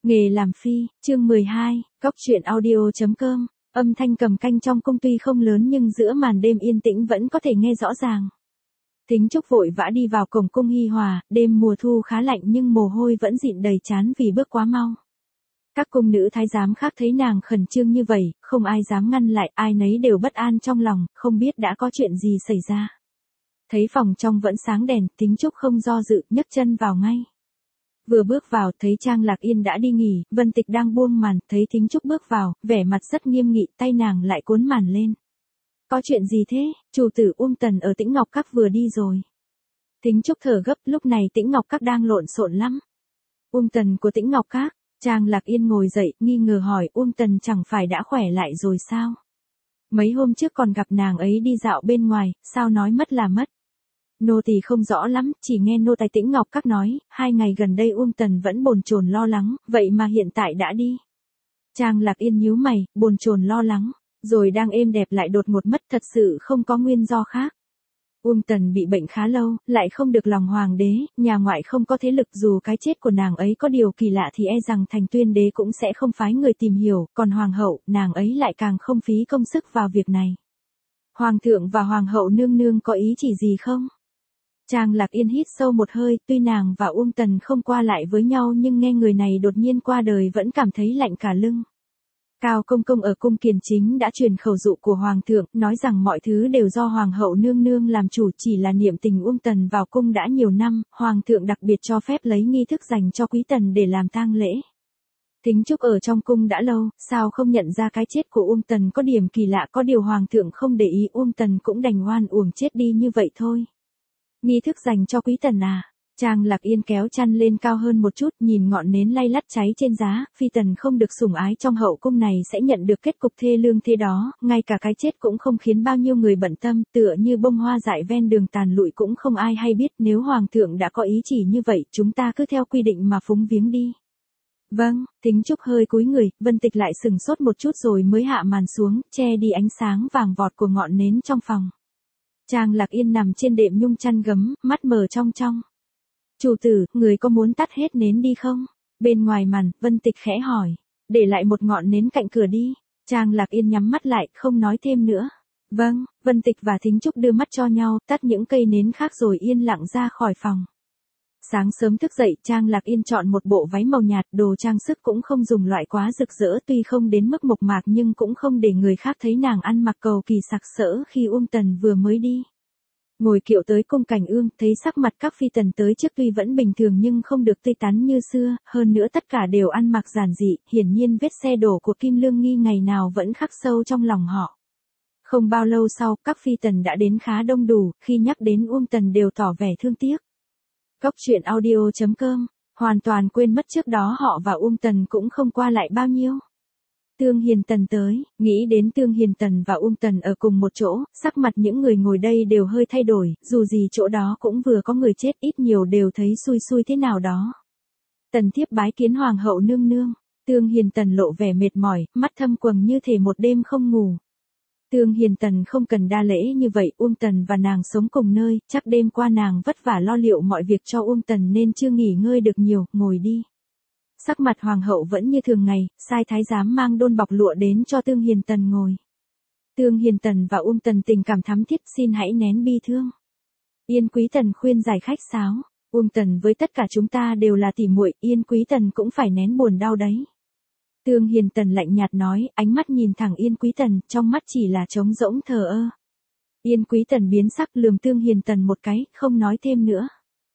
Nghề làm phi, chương 12, Cóc truyện audio.com, âm thanh cầm canh trong cung tuy không lớn nhưng giữa màn đêm yên tĩnh vẫn có thể nghe rõ ràng. Thính Trúc vội vã đi vào cổng cung Hi Hòa, đêm mùa thu khá lạnh nhưng mồ hôi vẫn dịn đầy trán vì bước quá mau. Các cung nữ thái giám khác thấy nàng khẩn trương như vậy, không ai dám ngăn lại, ai nấy đều bất an trong lòng, không biết đã có chuyện gì xảy ra. Thấy phòng trong vẫn sáng đèn, Thính Trúc không do dự, nhấc chân vào ngay. Vừa bước vào, thấy Trang Lạc Yên đã đi nghỉ, Vân Tịch đang buông màn, thấy Thính Trúc bước vào, vẻ mặt rất nghiêm nghị, tay nàng lại cuốn màn lên. Có chuyện gì thế? Chủ tử Tần ở Tĩnh Ngọc Các vừa đi rồi. Thính Trúc thở gấp, lúc này Tĩnh Ngọc Các đang lộn xộn lắm. Tần của Tĩnh Ngọc Các? Trang Lạc Yên ngồi dậy, nghi ngờ hỏi, Tần chẳng phải đã khỏe lại rồi sao? Mấy hôm trước còn gặp nàng ấy đi dạo bên ngoài, sao nói mất là mất? Nô tỳ không rõ lắm, chỉ nghe nô tài Tĩnh Ngọc Các nói, 2 ngày gần đây Tần vẫn bồn chồn lo lắng, vậy mà hiện tại đã đi. Trang Lạc Yên nhíu mày, bồn chồn lo lắng, rồi đang êm đẹp lại đột ngột mất, thật sự không có nguyên do khác. Tần bị bệnh khá lâu, lại không được lòng hoàng đế, nhà ngoại không có thế lực, dù cái chết của nàng ấy có điều kỳ lạ thì e rằng Thành Tuyên đế cũng sẽ không phái người tìm hiểu, còn hoàng hậu, nàng ấy lại càng không phí công sức vào việc này. Hoàng thượng và hoàng hậu nương nương có ý chỉ gì không? Trang Lạc Yên hít sâu một hơi, tuy nàng và Tần không qua lại với nhau nhưng nghe người này đột nhiên qua đời vẫn cảm thấy lạnh cả lưng. Cao Công Công ở cung Kiền Chính đã truyền khẩu dụ của Hoàng thượng, nói rằng mọi thứ đều do Hoàng hậu nương nương làm chủ, chỉ là niệm tình Tần vào cung đã nhiều năm, Hoàng thượng đặc biệt cho phép lấy nghi thức dành cho quý tần để làm tang lễ. Thính Trúc ở trong cung đã lâu, sao không nhận ra cái chết của Tần có điểm kỳ lạ, có điều Hoàng thượng không để ý, Tần cũng đành oan uổng chết đi như vậy thôi. Nghi thức dành cho quý tần à? Trang Lạc Yên kéo chăn lên cao hơn một chút, nhìn ngọn nến lay lắt cháy trên giá, phi tần không được sủng ái trong hậu cung này sẽ nhận được kết cục thê lương thế đó, ngay cả cái chết cũng không khiến bao nhiêu người bận tâm, tựa như bông hoa dại ven đường tàn lụi cũng không ai hay biết, nếu hoàng thượng đã có ý chỉ như vậy, chúng ta cứ theo quy định mà phúng viếng đi. Vâng, Thính Trúc hơi cúi người, Vân Tịch lại sừng sốt một chút rồi mới hạ màn xuống, che đi ánh sáng vàng vọt của ngọn nến trong phòng. Trang Lạc Yên nằm trên đệm nhung chăn gấm, mắt mở trong trong. Chủ tử, người có muốn tắt hết nến đi không? Bên ngoài màn, Vân Tịch khẽ hỏi. Để lại một ngọn nến cạnh cửa đi. Trang Lạc Yên nhắm mắt lại, không nói thêm nữa. Vâng, Vân Tịch và Thính Trúc đưa mắt cho nhau, tắt những cây nến khác rồi yên lặng ra khỏi phòng. Sáng sớm thức dậy, Trang Lạc Yên chọn một bộ váy màu nhạt, đồ trang sức cũng không dùng loại quá rực rỡ, tuy không đến mức mộc mạc nhưng cũng không để người khác thấy nàng ăn mặc cầu kỳ sặc sỡ khi Tần vừa mới đi. Ngồi kiệu tới cung Cảnh Ương, thấy sắc mặt các phi tần tới trước tuy vẫn bình thường nhưng không được tươi tắn như xưa, hơn nữa tất cả đều ăn mặc giản dị, hiển nhiên vết xe đổ của Kim Lương Nghi ngày nào vẫn khắc sâu trong lòng họ. Không bao lâu sau, các phi tần đã đến khá đông đủ, khi nhắc đến Tần đều tỏ vẻ thương tiếc. Cóc truyện audio.com, hoàn toàn quên mất trước đó họ và Tần cũng không qua lại bao nhiêu. Tương Hiền Tần tới, nghĩ đến Tương Hiền Tần và Tần ở cùng một chỗ, sắc mặt những người ngồi đây đều hơi thay đổi, dù gì chỗ đó cũng vừa có người chết, ít nhiều đều thấy xui xui thế nào đó. Tần thiếp bái kiến hoàng hậu nương nương. Tương Hiền Tần lộ vẻ mệt mỏi, mắt thâm quầng như thể một đêm không ngủ. Tương Hiền Tần không cần đa lễ như vậy, Tần và nàng sống cùng nơi, chắc đêm qua nàng vất vả lo liệu mọi việc cho Tần nên chưa nghỉ ngơi được nhiều, ngồi đi. Sắc mặt hoàng hậu vẫn như thường ngày, sai thái giám mang đôn bọc lụa đến cho Tương Hiền Tần ngồi. Tương Hiền Tần và Tần tình cảm thắm thiết, xin hãy nén bi thương. Yên Quý Tần khuyên giải khách sáo, Tần với tất cả chúng ta đều là tỉ muội, Yên Quý Tần cũng phải nén buồn đau đấy. Tương Hiền Tần lạnh nhạt nói, ánh mắt nhìn thẳng Yên Quý Tần, trong mắt chỉ là trống rỗng thờ ơ. Yên Quý Tần biến sắc lườm Tương Hiền Tần một cái, không nói thêm nữa.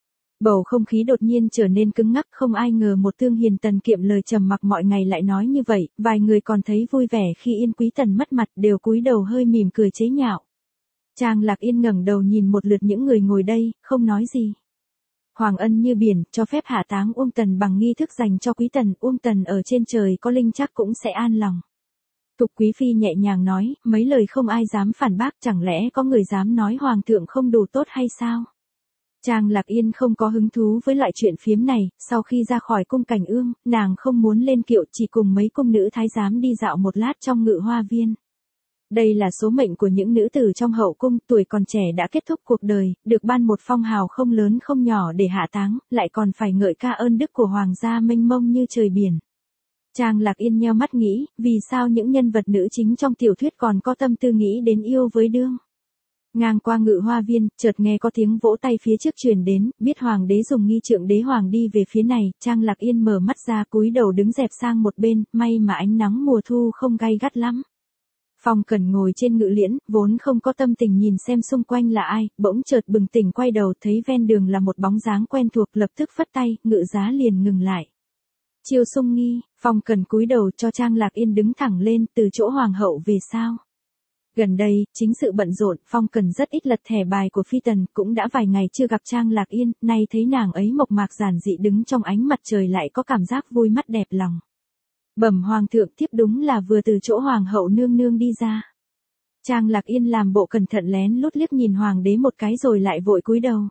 Bầu không khí đột nhiên trở nên cứng ngắc, không ai ngờ một Tương Hiền Tần kiệm lời trầm mặc mọi ngày lại nói như vậy, vài người còn thấy vui vẻ khi Yên Quý Tần mất mặt đều cúi đầu hơi mỉm cười chế nhạo. Trang Lạc Yên ngẩng đầu nhìn một lượt những người ngồi đây, không nói gì. Hoàng ân như biển, cho phép hạ táng Tần bằng nghi thức dành cho quý tần, Tần ở trên trời có linh chắc cũng sẽ an lòng. Thục Quý Phi nhẹ nhàng nói, mấy lời không ai dám phản bác, chẳng lẽ có người dám nói hoàng thượng không đủ tốt hay sao? Trang Lạc Yên không có hứng thú với loại chuyện phiếm này, sau khi ra khỏi cung Cảnh Ương, nàng không muốn lên kiệu, chỉ cùng mấy cung nữ thái giám đi dạo một lát trong Ngự Hoa Viên. Đây là số mệnh của những nữ tử trong hậu cung, tuổi còn trẻ đã kết thúc cuộc đời, được ban một phong hào không lớn không nhỏ để hạ táng, lại còn phải ngợi ca ơn đức của hoàng gia mênh mông như trời biển. Trang Lạc Yên nheo mắt nghĩ, vì sao những nhân vật nữ chính trong tiểu thuyết còn có tâm tư nghĩ đến yêu với đương. Ngang qua Ngự Hoa Viên, chợt nghe có tiếng vỗ tay phía trước truyền đến, biết hoàng đế dùng nghi trượng đế hoàng đi về phía này, Trang Lạc Yên mở mắt ra cúi đầu đứng dẹp sang một bên, may mà ánh nắng mùa thu không gay gắt lắm. Phong Cẩn ngồi trên ngự liễn, vốn không có tâm tình nhìn xem xung quanh là ai, bỗng chợt bừng tỉnh quay đầu thấy ven đường là một bóng dáng quen thuộc, lập tức phất tay, ngự giá liền ngừng lại. Chiêu Sung Nghi, Phong Cẩn cúi đầu cho Trang Lạc Yên đứng thẳng lên, từ chỗ hoàng hậu về sao. Gần đây, chính sự bận rộn, Phong Cẩn rất ít lật thẻ bài của Phi Tần, cũng đã vài ngày chưa gặp Trang Lạc Yên, nay thấy nàng ấy mộc mạc giản dị đứng trong ánh mặt trời lại có cảm giác vui mắt đẹp lòng. Bẩm hoàng thượng, tiếp đúng là vừa từ chỗ hoàng hậu nương nương đi ra. Trang Lạc Yên làm bộ cẩn thận lén lút liếc nhìn hoàng đế một cái rồi lại vội cúi đầu.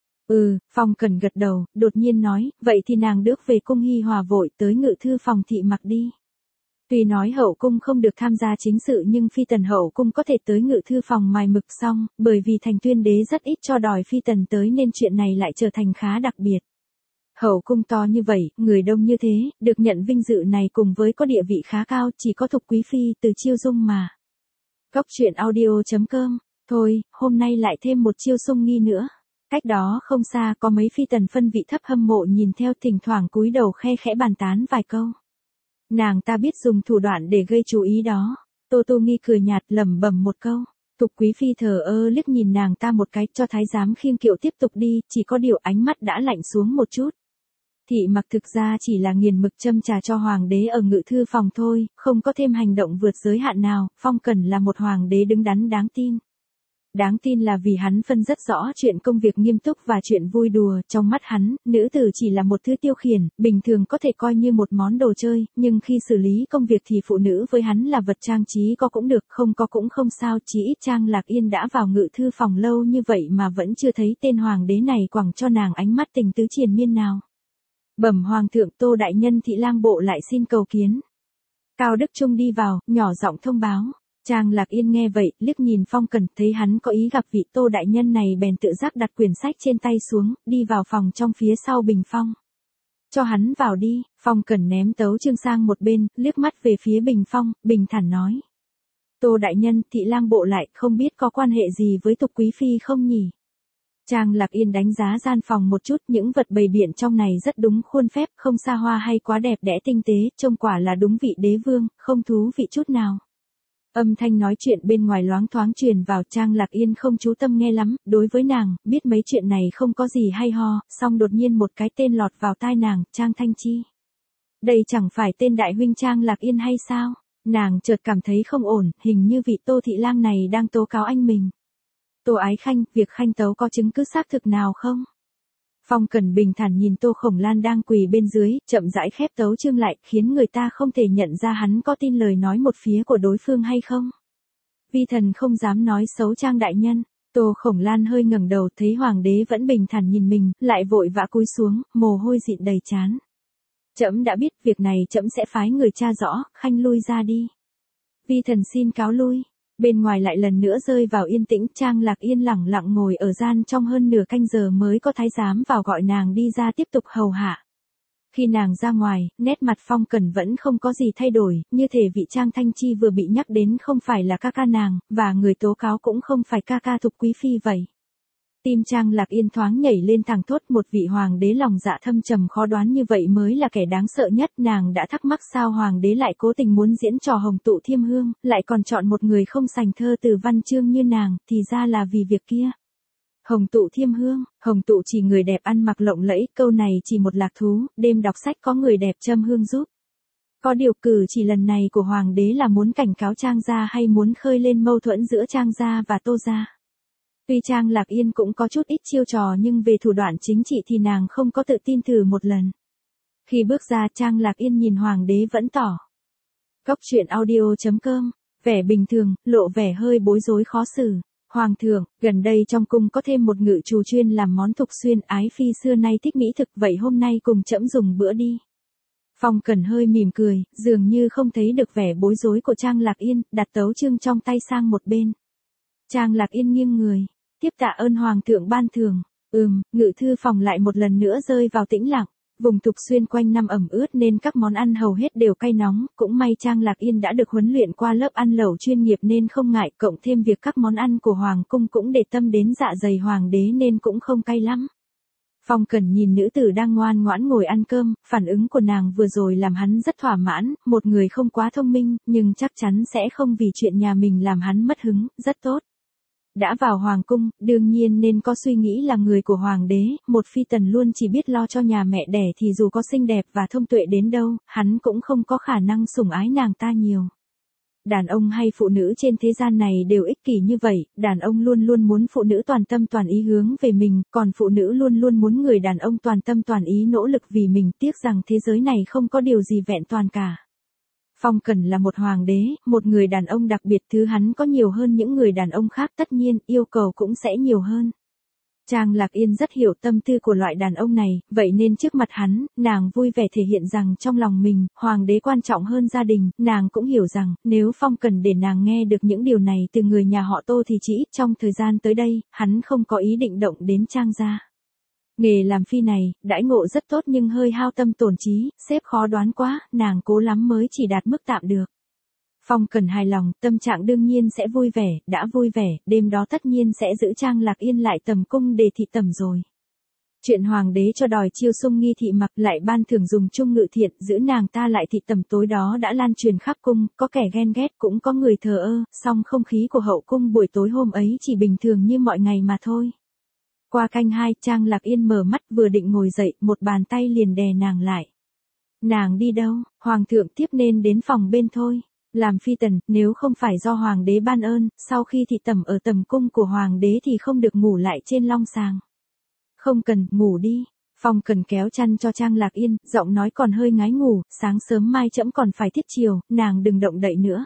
Phong Cẩn gật đầu, đột nhiên nói, vậy thì nàng đước về cung Hi Hòa vội tới ngự thư phòng thị mặc đi. Tuy nói hậu cung không được tham gia chính sự nhưng Phi Tần hậu cung có thể tới ngự thư phòng mài mực xong, bởi vì Thành Tuyên đế rất ít cho đòi Phi Tần tới nên chuyện này lại trở thành khá đặc biệt. Hậu cung to như vậy, người đông như thế, được nhận vinh dự này cùng với có địa vị khá cao chỉ có Thục Quý Phi từ Chiêu Dung mà. Cóc truyện audio.com, thôi, hôm nay lại thêm một Chiêu Sung Nghi nữa. Cách đó không xa có mấy Phi Tần phân vị thấp hâm mộ nhìn theo thỉnh thoảng cúi đầu khe khẽ bàn tán vài câu. Nàng ta biết dùng thủ đoạn để gây chú ý đó. Tô Tô Nghi cười nhạt lẩm bẩm một câu. Thục Quý Phi thờ ơ liếc nhìn nàng ta một cái cho thái giám khiêng kiệu tiếp tục đi, chỉ có điều ánh mắt đã lạnh xuống một chút. Thị mặc thực ra chỉ là nghiền mực châm trà cho hoàng đế ở ngự thư phòng thôi, không có thêm hành động vượt giới hạn nào, Phong Cẩn là một hoàng đế đứng đắn đáng tin. Đáng tin là vì hắn phân rất rõ chuyện công việc nghiêm túc và chuyện vui đùa, trong mắt hắn, nữ tử chỉ là một thứ tiêu khiển, bình thường có thể coi như một món đồ chơi, nhưng khi xử lý công việc thì phụ nữ với hắn là vật trang trí có cũng được, không có cũng không sao, chỉ ít Trang Lạc Yên đã vào ngự thư phòng lâu như vậy mà vẫn chưa thấy tên hoàng đế này quẳng cho nàng ánh mắt tình tứ triền miên nào. Bẩm hoàng thượng, Tô đại nhân Thị lang bộ lại xin cầu kiến. Cao Đức Trung đi vào, nhỏ giọng thông báo. Trang Lạc Yên nghe vậy, liếc nhìn Phong Cẩn, thấy hắn có ý gặp vị Tô đại nhân này bèn tự giác đặt quyển sách trên tay xuống, đi vào phòng trong phía sau bình phong. Cho hắn vào đi, Phong Cẩn ném tấu chương sang một bên, liếc mắt về phía bình phong, bình thản nói. Tô đại nhân, Thị lang bộ lại, không biết có quan hệ gì với Thục Quý Phi không nhỉ? Trang Lạc Yên đánh giá gian phòng một chút, những vật bày biện trong này rất đúng khuôn phép, không xa hoa hay quá đẹp đẽ tinh tế, trông quả là đúng vị đế vương, không thú vị chút nào. Âm thanh nói chuyện bên ngoài loáng thoáng truyền vào, Trang Lạc Yên không chú tâm nghe lắm, đối với nàng, biết mấy chuyện này không có gì hay ho, song đột nhiên một cái tên lọt vào tai nàng, Trang Thanh Chi. Đây chẳng phải tên đại huynh Trang Lạc Yên hay sao? Nàng chợt cảm thấy không ổn, hình như vị Tô thị lang này đang tố cáo anh mình. Tô Ái Khanh, việc khanh tấu có chứng cứ xác thực nào không? Phong Cẩn bình thản nhìn Tô Khổng Lan đang quỳ bên dưới, chậm rãi khép tấu chương lại, khiến người ta không thể nhận ra hắn có tin lời nói một phía của đối phương hay không. Vi thần không dám nói xấu Trang đại nhân. Tô Khổng Lan hơi ngẩng đầu, thấy hoàng đế vẫn bình thản nhìn mình, lại vội vã cúi xuống, mồ hôi dịn đầy trán. Trẫm đã biết, việc này trẫm sẽ phái người tra rõ, khanh lui ra đi. Vi thần xin cáo lui. Bên ngoài lại lần nữa rơi vào yên tĩnh, Trang Lạc Yên lẳng lặng ngồi ở gian trong hơn nửa canh giờ mới có thái giám vào gọi nàng đi ra tiếp tục hầu hạ. Khi nàng ra ngoài, nét mặt Phong Cẩn vẫn không có gì thay đổi, như thể vị Trang Thanh Chi vừa bị nhắc đến không phải là ca ca nàng, và người tố cáo cũng không phải ca ca Thục Quý Phi vậy. Tim Trang Lạc Yên thoáng nhảy lên thẳng thốt, một vị hoàng đế lòng dạ thâm trầm khó đoán như vậy mới là kẻ đáng sợ nhất. Nàng đã thắc mắc sao hoàng đế lại cố tình muốn diễn trò Hồng Tụ Thiêm Hương, lại còn chọn một người không sành thơ từ văn chương như nàng, thì ra là vì việc kia. Hồng Tụ Thiêm Hương, Hồng Tụ chỉ người đẹp ăn mặc lộng lẫy, câu này chỉ một lạc thú, đêm đọc sách có người đẹp châm hương giúp. Có điều cử chỉ lần này của hoàng đế là muốn cảnh cáo Trang gia hay muốn khơi lên mâu thuẫn giữa Trang gia và Tô gia. Tuy Trang Lạc Yên cũng có chút ít chiêu trò nhưng về thủ đoạn chính trị thì nàng không có tự tin thử một lần. Khi bước ra, Trang Lạc Yên nhìn hoàng đế vẫn tỏ. Cóc truyện audio.com, vẻ bình thường, lộ vẻ hơi bối rối khó xử. Hoàng thượng, gần đây trong cung có thêm một ngự trù chuyên làm món thục xuyên, ái phi xưa nay thích mỹ thực, vậy hôm nay cùng trẫm dùng bữa đi. Phong Cẩn hơi mỉm cười, dường như không thấy được vẻ bối rối của Trang Lạc Yên, đặt tấu chương trong tay sang một bên. Trang Lạc Yên nghiêng người. Tiếp tạ ơn hoàng thượng ban thưởng. Ngự thư phòng lại một lần nữa rơi vào tĩnh lặng. Vùng Thục Xuyên quanh năm ẩm ướt nên các món ăn hầu hết đều cay nóng, cũng may Trang Lạc Yên đã được huấn luyện qua lớp ăn lẩu chuyên nghiệp nên không ngại, cộng thêm việc các món ăn của Hoàng cung cũng để tâm đến dạ dày hoàng đế nên cũng không cay lắm. Phong Cẩn nhìn nữ tử đang ngoan ngoãn ngồi ăn cơm, phản ứng của nàng vừa rồi làm hắn rất thỏa mãn, một người không quá thông minh, nhưng chắc chắn sẽ không vì chuyện nhà mình làm hắn mất hứng, rất tốt. Đã vào hoàng cung, đương nhiên nên có suy nghĩ là người của hoàng đế, một phi tần luôn chỉ biết lo cho nhà mẹ đẻ thì dù có xinh đẹp và thông tuệ đến đâu, hắn cũng không có khả năng sủng ái nàng ta nhiều. Đàn ông hay phụ nữ trên thế gian này đều ích kỷ như vậy, đàn ông luôn luôn muốn phụ nữ toàn tâm toàn ý hướng về mình, còn phụ nữ luôn luôn muốn người đàn ông toàn tâm toàn ý nỗ lực vì mình, tiếc rằng thế giới này không có điều gì vẹn toàn cả. Phong Cẩn là một hoàng đế, một người đàn ông đặc biệt, thứ hắn có nhiều hơn những người đàn ông khác, tất nhiên, yêu cầu cũng sẽ nhiều hơn. Trang Lạc Yên rất hiểu tâm tư của loại đàn ông này, vậy nên trước mặt hắn, nàng vui vẻ thể hiện rằng trong lòng mình, hoàng đế quan trọng hơn gia đình, nàng cũng hiểu rằng, nếu Phong Cẩn để nàng nghe được những điều này từ người nhà họ Tô thì chỉ ít trong thời gian tới đây, hắn không có ý định động đến Trang gia. Nghề làm phi này, đãi ngộ rất tốt nhưng hơi hao tâm tổn trí, sếp khó đoán quá, nàng cố lắm mới chỉ đạt mức tạm được. Phong Cẩn hài lòng, tâm trạng đương nhiên sẽ vui vẻ, đã vui vẻ, đêm đó tất nhiên sẽ giữ Trang Lạc Yên lại tầm cung để thị tẩm rồi. Chuyện hoàng đế cho đòi chiêu sung nghi thị mặc lại ban thưởng dùng chung ngự thiện, giữ nàng ta lại thị tẩm tối đó đã lan truyền khắp cung, có kẻ ghen ghét cũng có người thờ ơ, song không khí của hậu cung buổi tối hôm ấy chỉ bình thường như mọi ngày mà thôi. Qua canh 2, Trang Lạc Yên mở mắt vừa định ngồi dậy, một bàn tay liền đè nàng lại. Nàng đi đâu, hoàng thượng tiếp nên đến phòng bên thôi. Làm phi tần, nếu không phải do hoàng đế ban ơn, sau khi thị tẩm ở tầm cung của hoàng đế thì không được ngủ lại trên long sàng. Không cần, ngủ đi. Phong Cẩn kéo chăn cho Trang Lạc Yên, giọng nói còn hơi ngái ngủ, sáng sớm mai trẫm còn phải thiết chiều, nàng đừng động đậy nữa.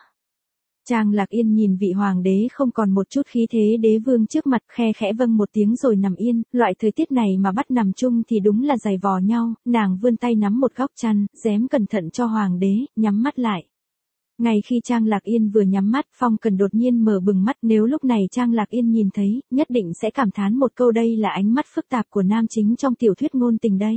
Trang Lạc Yên nhìn vị hoàng đế không còn một chút khí thế đế vương trước mặt, khe khẽ vâng một tiếng rồi nằm yên, loại thời tiết này mà bắt nằm chung thì đúng là giày vò nhau, nàng vươn tay nắm một góc chăn, rém cẩn thận cho hoàng đế, nhắm mắt lại. Ngay khi Trang Lạc Yên vừa nhắm mắt, Phong Cẩn đột nhiên mở bừng mắt, nếu lúc này Trang Lạc Yên nhìn thấy, nhất định sẽ cảm thán một câu, đây là ánh mắt phức tạp của nam chính trong tiểu thuyết ngôn tình đây.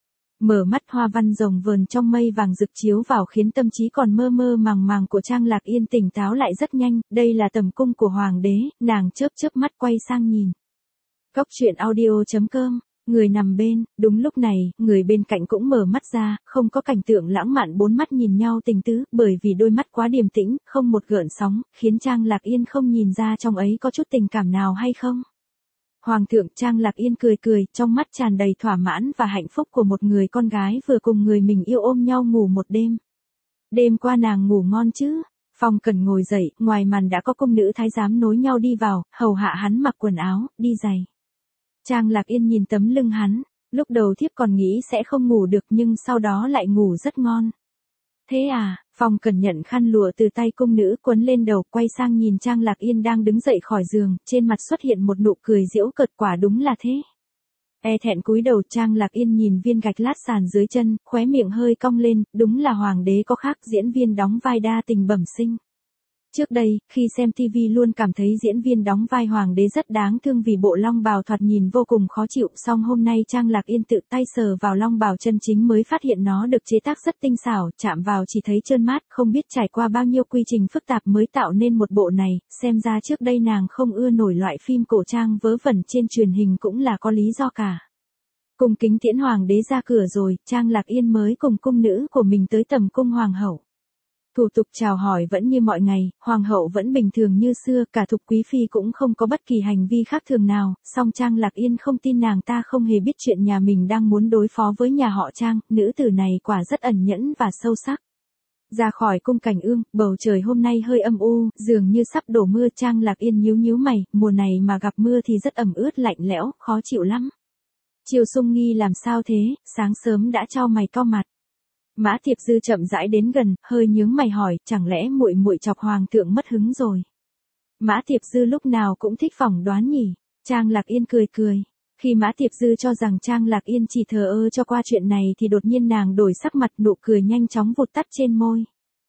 Mở mắt, hoa văn rồng vờn trong mây vàng rực chiếu vào khiến tâm trí còn mơ mơ màng màng của Trang Lạc Yên tỉnh táo lại rất nhanh, đây là tầm cung của hoàng đế, nàng chớp chớp mắt quay sang nhìn. Cóc truyện audio.com. Người nằm bên, đúng lúc này, người bên cạnh cũng mở mắt ra, không có cảnh tượng lãng mạn bốn mắt nhìn nhau tình tứ, bởi vì đôi mắt quá điềm tĩnh, không một gợn sóng, khiến Trang Lạc Yên không nhìn ra trong ấy có chút tình cảm nào hay không. Hoàng thượng, Trang Lạc Yên cười cười, trong mắt tràn đầy thỏa mãn và hạnh phúc của một người con gái vừa cùng người mình yêu ôm nhau ngủ một đêm. Đêm qua nàng ngủ ngon chứ? Phong Cẩn ngồi dậy, ngoài màn đã có cung nữ thái giám nối nhau đi vào, hầu hạ hắn mặc quần áo, đi giày. Trang Lạc Yên nhìn tấm lưng hắn, lúc đầu thiếp còn nghĩ sẽ không ngủ được nhưng sau đó lại ngủ rất ngon. Thế à, Phong Cẩn nhận khăn lụa từ tay cung nữ quấn lên đầu, quay sang nhìn Trang Lạc Yên đang đứng dậy khỏi giường, trên mặt xuất hiện một nụ cười giễu cợt, quả đúng là thế. E thẹn cúi đầu, Trang Lạc Yên nhìn viên gạch lát sàn dưới chân, khóe miệng hơi cong lên, đúng là hoàng đế có khác, diễn viên đóng vai đa tình bẩm sinh. Trước đây, khi xem TV luôn cảm thấy diễn viên đóng vai hoàng đế rất đáng thương vì bộ long bào thoạt nhìn vô cùng khó chịu, song hôm nay Trang Lạc Yên tự tay sờ vào long bào chân chính mới phát hiện nó được chế tác rất tinh xảo, chạm vào chỉ thấy trơn mát, không biết trải qua bao nhiêu quy trình phức tạp mới tạo nên một bộ này, xem ra trước đây nàng không ưa nổi loại phim cổ trang vớ vẩn trên truyền hình cũng là có lý do cả. Cung kính tiễn hoàng đế ra cửa rồi, Trang Lạc Yên mới cùng cung nữ của mình tới tầm cung hoàng hậu. Thủ tục chào hỏi vẫn như mọi ngày, hoàng hậu vẫn bình thường như xưa, cả Thục quý phi cũng không có bất kỳ hành vi khác thường nào, song Trang Lạc Yên không tin nàng ta không hề biết chuyện nhà mình đang muốn đối phó với nhà họ Trang, nữ tử này quả rất ẩn nhẫn và sâu sắc. Ra khỏi cung Cảnh Ương, bầu trời hôm nay hơi âm u, dường như sắp đổ mưa, Trang Lạc Yên nhíu nhíu mày, mùa này mà gặp mưa thì rất ẩm ướt lạnh lẽo, khó chịu lắm. Chiêu Sung Nghi làm sao thế, sáng sớm đã cho mày cau mặt. Mã Thiệp Dư chậm rãi đến gần, hơi nhướng mày hỏi, chẳng lẽ muội muội chọc hoàng thượng mất hứng rồi? Mã Thiệp Dư lúc nào cũng thích phỏng đoán nhỉ? Trang Lạc Yên cười cười. Khi Mã Thiệp Dư cho rằng Trang Lạc Yên chỉ thờ ơ cho qua chuyện này thì đột nhiên nàng đổi sắc mặt, nụ cười nhanh chóng vụt tắt trên môi.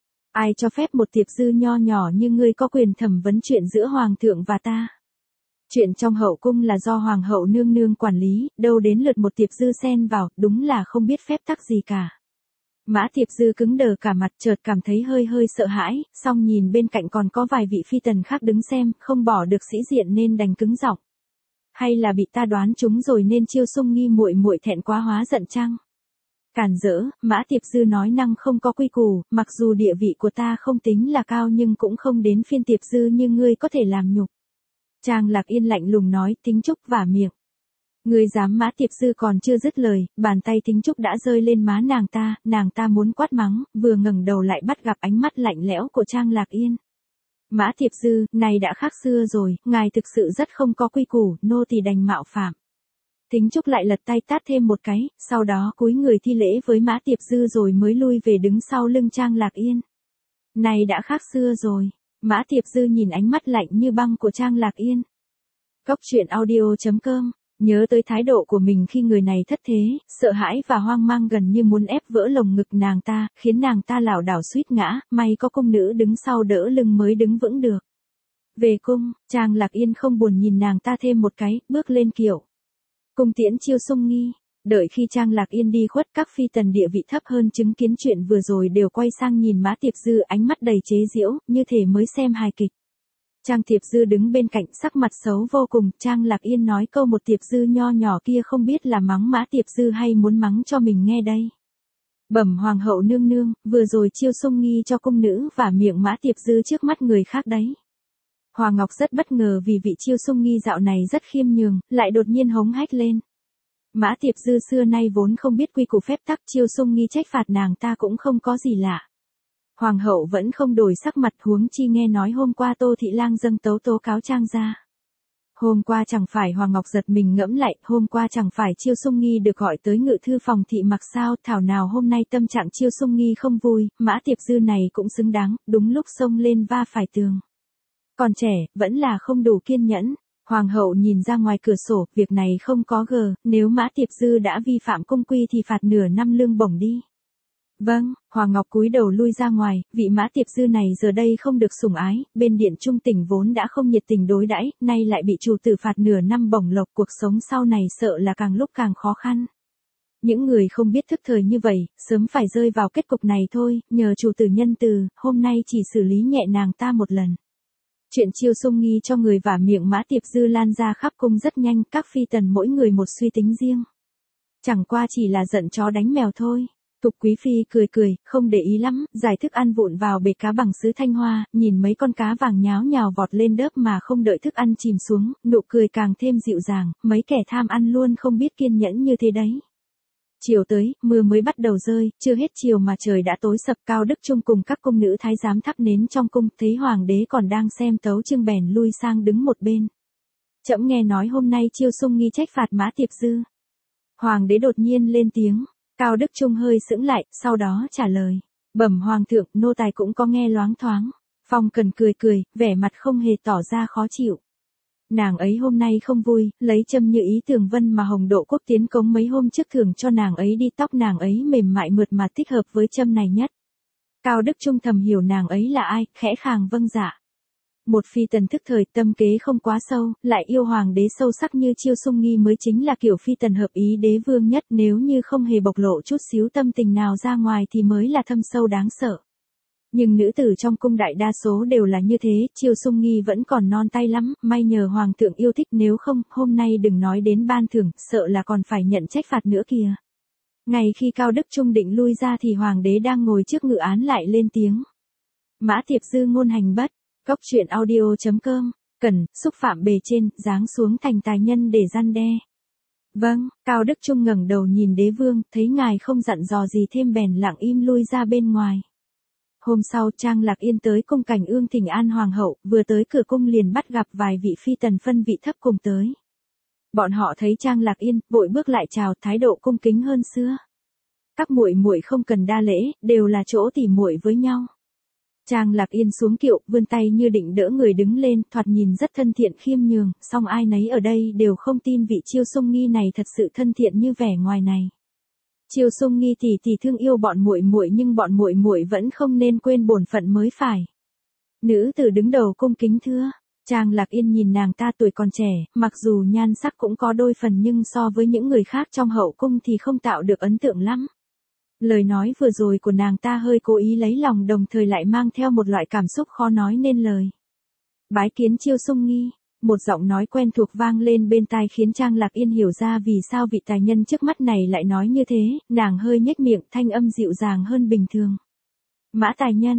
Ai cho phép một Thiệp Dư nho nhỏ như ngươi có quyền thẩm vấn chuyện giữa hoàng thượng và ta? Chuyện trong hậu cung là do hoàng hậu nương nương quản lý, đâu đến lượt một Tiệp Dư xen vào, đúng là không biết phép tắc gì cả. Mã Tiệp Dư cứng đờ cả mặt, chợt cảm thấy hơi hơi sợ hãi, song nhìn bên cạnh còn có vài vị phi tần khác đứng xem, không bỏ được sĩ diện nên đành cứng giọng. Hay là bị ta đoán trúng rồi nên Chiêu Sung Nghi muội muội thẹn quá hóa giận chăng? Cản rỡ, Mã Tiệp Dư nói năng không có quy củ, mặc dù địa vị của ta không tính là cao nhưng cũng không đến phiên Tiệp Dư như ngươi có thể làm nhục. Trang Lạc Yên lạnh lùng nói, Tính Trúc vả miệng. Ngươi dám? Mã Tiệp Dư còn chưa dứt lời, bàn tay Tính Trúc đã rơi lên má nàng ta muốn quát mắng, vừa ngẩng đầu lại bắt gặp ánh mắt lạnh lẽo của Trang Lạc Yên. Mã Tiệp Dư, này đã khác xưa rồi, ngài thực sự rất không có quy củ, nô tỳ đành mạo phạm. Tính Trúc lại lật tay tát thêm một cái, sau đó cúi người thi lễ với Mã Tiệp Dư rồi mới lui về đứng sau lưng Trang Lạc Yên. Này đã khác xưa rồi. Mã Tiệp Dư nhìn ánh mắt lạnh như băng của Trang Lạc Yên. Cốc truyện audio.com, nhớ tới thái độ của mình khi người này thất thế, sợ hãi và hoang mang gần như muốn ép vỡ lồng ngực nàng ta, khiến nàng ta lảo đảo suýt ngã, may có cung nữ đứng sau đỡ lưng mới đứng vững được. Về cung, Trang Lạc Yên không buồn nhìn nàng ta thêm một cái, bước lên kiệu. Cung tiễn Chiêu Sung Nghi. Đợi khi Trang Lạc Yên đi khuất, các phi tần địa vị thấp hơn chứng kiến chuyện vừa rồi đều quay sang nhìn Mã Tiệp Dư ánh mắt đầy chế giễu, như thể mới xem hài kịch. Trang Tiệp Dư đứng bên cạnh sắc mặt xấu vô cùng, Trang Lạc Yên nói câu một Tiệp Dư nho nhỏ kia không biết là mắng Mã Tiệp Dư hay muốn mắng cho mình nghe đây. Bẩm hoàng hậu nương nương, vừa rồi Chiêu Sung Nghi cho cung nữ và miệng Mã Tiệp Dư trước mắt người khác đấy. Hoàng Ngọc rất bất ngờ vì vị Chiêu Sung Nghi dạo này rất khiêm nhường, lại đột nhiên hống hách lên. Mã Tiệp Dư xưa nay vốn không biết quy củ phép tắc, Chiêu Sung Nghi trách phạt nàng ta cũng không có gì lạ. Hoàng hậu vẫn không đổi sắc mặt, huống chi nghe nói hôm qua Tô Thị Lang dâng tấu tố cáo Trang ra. Hôm qua chẳng phải Hoàng Ngọc giật mình ngẫm lại, hôm qua chẳng phải Chiêu Sung Nghi được gọi tới ngự thư phòng thị mặc sao, thảo nào hôm nay tâm trạng Chiêu Sung Nghi không vui, Mã Tiệp Dư này cũng xứng đáng, đúng lúc xông lên va phải tường. Còn trẻ, vẫn là không đủ kiên nhẫn. Hoàng hậu nhìn ra ngoài cửa sổ, việc này không có gờ, nếu Mã Tiệp Dư đã vi phạm cung quy thì phạt nửa năm lương bổng đi. Vâng, Hoàng Ngọc cúi đầu lui ra ngoài, vị Mã Tiệp Dư này giờ đây không được sủng ái, bên điện trung tỉnh vốn đã không nhiệt tình đối đãi, nay lại bị chủ tử phạt nửa năm bổng lộc, cuộc sống sau này sợ là càng lúc càng khó khăn. Những người không biết thức thời như vậy, sớm phải rơi vào kết cục này thôi, nhờ chủ tử nhân từ, hôm nay chỉ xử lý nhẹ nàng ta một lần. Chuyện Chiêu Sung Nghi cho người vả miệng Mã Tiệp Dư lan ra khắp cung rất nhanh, các phi tần mỗi người một suy tính riêng. Chẳng qua chỉ là giận chó đánh mèo thôi. Thục Quý Phi cười cười, không để ý lắm, giải thức ăn vụn vào bể cá bằng sứ thanh hoa, nhìn mấy con cá vàng nháo nhào vọt lên đớp mà không đợi thức ăn chìm xuống, nụ cười càng thêm dịu dàng, mấy kẻ tham ăn luôn không biết kiên nhẫn như thế đấy. Chiều tới, mưa mới bắt đầu rơi, chưa hết chiều mà trời đã tối sập. Cao Đức Trung cùng các cung nữ thái giám thắp nến trong cung, thấy hoàng đế còn đang xem tấu chương bèn lui sang đứng một bên. Trẫm nghe nói hôm nay Chiêu Sung Nghi trách phạt Mã Tiệp Dư. Hoàng đế đột nhiên lên tiếng, Cao Đức Trung hơi sững lại, sau đó trả lời. Bẩm hoàng thượng, nô tài cũng có nghe loáng thoáng. Phong Cần cười cười, vẻ mặt không hề tỏ ra khó chịu. Nàng ấy hôm nay không vui, lấy châm như ý Tường Vân mà Hồng Độ Quốc tiến cống mấy hôm trước thưởng cho nàng ấy đi, tóc nàng ấy mềm mại mượt mà thích hợp với châm này nhất. Cao Đức Trung thầm hiểu nàng ấy là ai, khẽ khàng vâng dạ. Một phi tần thức thời, tâm kế không quá sâu, lại yêu hoàng đế sâu sắc như Chiêu Sung Nghi mới chính là kiểu phi tần hợp ý đế vương nhất, nếu như không hề bộc lộ chút xíu tâm tình nào ra ngoài thì mới là thâm sâu đáng sợ. Nhưng nữ tử trong cung đại đa số đều là như thế, Chiêu Sung Nghi vẫn còn non tay lắm, may nhờ hoàng thượng yêu thích, nếu không, hôm nay đừng nói đến ban thưởng, sợ là còn phải nhận trách phạt nữa kìa. Ngày khi Cao Đức Trung định lui ra thì hoàng đế đang ngồi trước ngự án lại lên tiếng. Mã Tiệp Dư ngôn hành bất, cốc truyện audio.com, cần, xúc phạm bề trên, giáng xuống thành tài nhân để răn đe. Vâng, Cao Đức Trung ngẩng đầu nhìn đế vương, thấy ngài không dặn dò gì thêm bèn lặng im lui ra bên ngoài. Hôm sau Trang Lạc Yên tới cung Cảnh Ương thỉnh an hoàng hậu, vừa tới cửa cung liền bắt gặp vài vị phi tần phân vị thấp cùng tới. Bọn họ thấy Trang Lạc Yên, vội bước lại chào, thái độ cung kính hơn xưa. Các muội muội không cần đa lễ, đều là chỗ tỉ muội với nhau. Trang Lạc Yên xuống kiệu, vươn tay như định đỡ người đứng lên, thoạt nhìn rất thân thiện khiêm nhường, song ai nấy ở đây đều không tin vị Chiêu Sung Nghi này thật sự thân thiện như vẻ ngoài này. Chiêu Sung Nghi tỷ thương yêu bọn muội muội, nhưng bọn muội muội vẫn không nên quên bổn phận mới phải. Nữ tử đứng đầu cung kính thưa. Trang Lạc Yên nhìn nàng ta tuổi còn trẻ, mặc dù nhan sắc cũng có đôi phần nhưng so với những người khác trong hậu cung thì không tạo được ấn tượng lắm. Lời nói vừa rồi của nàng ta hơi cố ý lấy lòng đồng thời lại mang theo một loại cảm xúc khó nói nên lời. Bái kiến Chiêu Sung Nghi, một giọng nói quen thuộc vang lên bên tai khiến Trang Lạc Yên hiểu ra vì sao vị tài nhân trước mắt này lại nói như thế, nàng hơi nhếch miệng, thanh âm dịu dàng hơn bình thường. Mã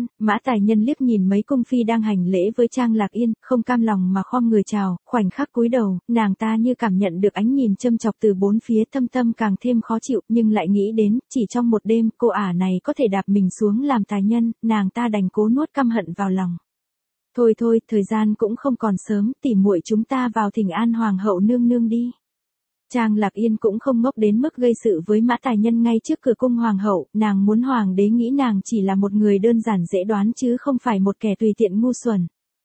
tài nhân liếc nhìn mấy cung phi đang hành lễ với Trang Lạc Yên, không cam lòng mà khom người chào, khoảnh khắc cúi đầu, nàng ta như cảm nhận được ánh nhìn châm chọc từ bốn phía, thâm tâm càng thêm khó chịu, nhưng lại nghĩ đến, chỉ trong một đêm, cô ả này có thể đạp mình xuống làm tài nhân, nàng ta đành cố nuốt căm hận vào lòng. Thôi, thời gian cũng không còn sớm, tỉ muội chúng ta vào thỉnh an hoàng hậu nương nương đi. Trang Lạc Yên cũng không ngốc đến mức gây sự với Mã tài nhân ngay trước cửa cung hoàng hậu, nàng muốn hoàng đế nghĩ nàng chỉ là một người đơn giản dễ đoán chứ không phải một kẻ tùy tiện ngu xuẩn.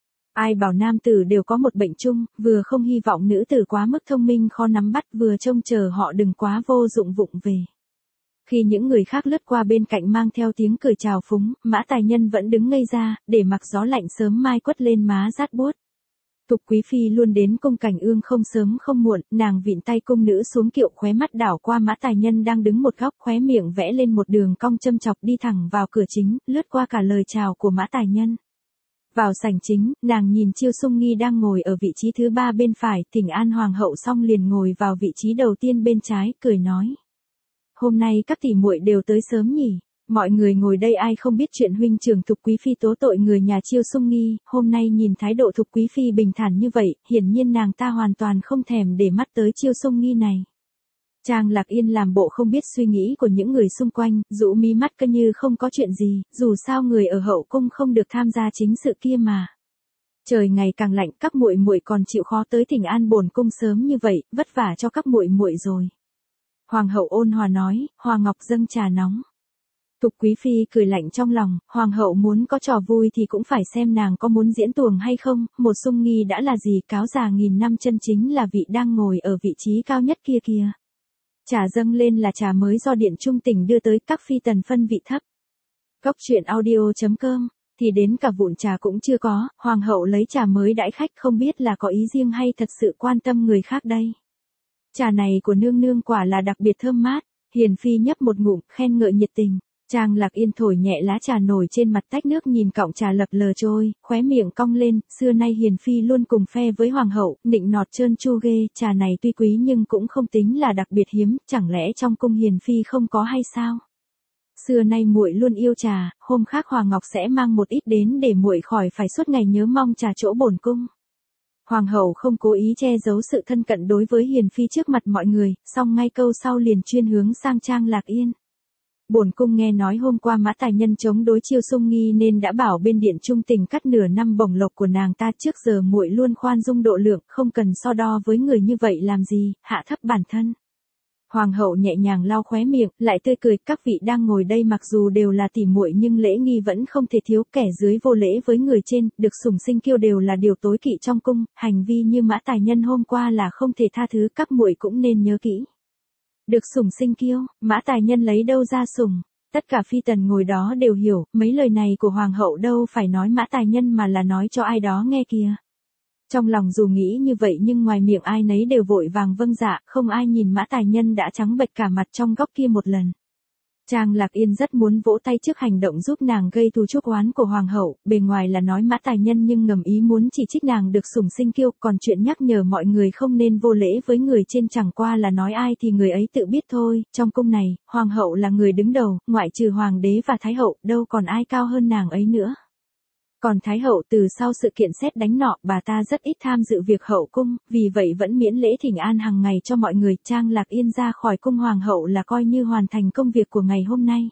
Ai bảo nam tử đều có một bệnh chung, vừa không hy vọng nữ tử quá mức thông minh khó nắm bắt, vừa trông chờ họ đừng quá vô dụng vụng về. Khi những người khác lướt qua bên cạnh mang theo tiếng cười chào phúng, Mã tài nhân vẫn đứng ngây ra, để mặc gió lạnh sớm mai quất lên má rát buốt. Thục quý phi luôn đến cung Cảnh Ương không sớm không muộn, nàng vịn tay cung nữ xuống kiệu, khóe mắt đảo qua Mã tài nhân đang đứng một góc, khóe miệng vẽ lên một đường cong châm chọc, đi thẳng vào cửa chính, lướt qua cả lời chào của Mã tài nhân. Vào sảnh chính, nàng nhìn Chiêu Sung Nghi đang ngồi ở vị trí thứ 3 bên phải, thỉnh an hoàng hậu xong liền ngồi vào vị trí đầu tiên bên trái, cười nói: "Hôm nay các tỷ muội đều tới sớm nhỉ? Mọi người ngồi đây ai không biết chuyện huynh trưởng Thục quý phi tố tội người nhà Chiêu Sung Nghi, hôm nay nhìn thái độ Thục quý phi bình thản như vậy, hiển nhiên nàng ta hoàn toàn không thèm để mắt tới Chiêu Sung Nghi này." Trang Lạc Yên làm bộ không biết suy nghĩ của những người xung quanh, rũ mí mắt coi như không có chuyện gì, dù sao người ở hậu cung không được tham gia chính sự kia mà. Trời ngày càng lạnh, các muội muội còn chịu khó tới thỉnh an bổn cung sớm như vậy, vất vả cho các muội muội rồi. Hoàng hậu ôn hòa nói, Hoa Ngọc dâng trà nóng. Thục quý phi cười lạnh trong lòng, hoàng hậu muốn có trò vui thì cũng phải xem nàng có muốn diễn tuồng hay không, một Sung Nghi đã là gì, cáo già nghìn năm chân chính là vị đang ngồi ở vị trí cao nhất kia kìa. Trà dâng lên là trà mới do Điện Trung Tỉnh đưa tới, các phi tần phân vị thấp. Cốc truyện audio.com, thì đến cả vụn trà cũng chưa có, hoàng hậu lấy trà mới đãi khách, không biết là có ý riêng hay thật sự quan tâm người khác đây. Trà này của nương nương quả là đặc biệt thơm mát, hiền phi nhấp một ngụm, khen ngợi nhiệt tình. Trang Lạc Yên thổi nhẹ lá trà nổi trên mặt tách nước, nhìn cọng trà lập lờ trôi, khóe miệng cong lên, xưa nay hiền phi luôn cùng phe với hoàng hậu, nịnh nọt trơn tru ghê, trà này tuy quý nhưng cũng không tính là đặc biệt hiếm, chẳng lẽ trong cung hiền phi không có hay sao? Xưa nay muội luôn yêu trà, hôm khác Hoàng Ngọc sẽ mang một ít đến để muội khỏi phải suốt ngày nhớ mong trà chỗ bổn cung. Hoàng hậu không cố ý che giấu sự thân cận đối với hiền phi trước mặt mọi người, song ngay câu sau liền chuyên hướng sang Trang Lạc Yên. Bổn cung nghe nói hôm qua Mã tài nhân chống đối Chiêu Sung Nghi nên đã bảo bên Điện Trung Tình cắt nửa năm bổng lộc của nàng ta, trước giờ muội luôn khoan dung độ lượng, không cần so đo với người như vậy làm gì, hạ thấp bản thân. Hoàng hậu nhẹ nhàng lau khóe miệng, lại tươi cười, các vị đang ngồi đây mặc dù đều là tỷ muội nhưng lễ nghi vẫn không thể thiếu, kẻ dưới vô lễ với người trên, được sủng sinh kiêu đều là điều tối kỵ trong cung, hành vi như Mã tài nhân hôm qua là không thể tha thứ, các muội cũng nên nhớ kỹ. Được sủng sinh kiêu, Mã tài nhân lấy đâu ra sủng? Tất cả phi tần ngồi đó đều hiểu, mấy lời này của hoàng hậu đâu phải nói Mã tài nhân mà là nói cho ai đó nghe kìa. Trong lòng dù nghĩ như vậy nhưng ngoài miệng ai nấy đều vội vàng vâng dạ, không ai nhìn Mã tài nhân đã trắng bệch cả mặt trong góc kia một lần. Trang Lạc Yên rất muốn vỗ tay trước hành động giúp nàng gây thù chuốc oán của hoàng hậu, bề ngoài là nói Mã tài nhân nhưng ngầm ý muốn chỉ trích nàng được sủng sinh kiêu, còn chuyện nhắc nhở mọi người không nên vô lễ với người trên chẳng qua là nói ai thì người ấy tự biết thôi, trong cung này, hoàng hậu là người đứng đầu, ngoại trừ hoàng đế và thái hậu, đâu còn ai cao hơn nàng ấy nữa. Còn thái hậu từ sau sự kiện sét đánh nọ, bà ta rất ít tham dự việc hậu cung, vì vậy vẫn miễn lễ thỉnh an hàng ngày cho mọi người. Trang Lạc Yên ra khỏi cung hoàng hậu là coi như hoàn thành công việc của ngày hôm nay.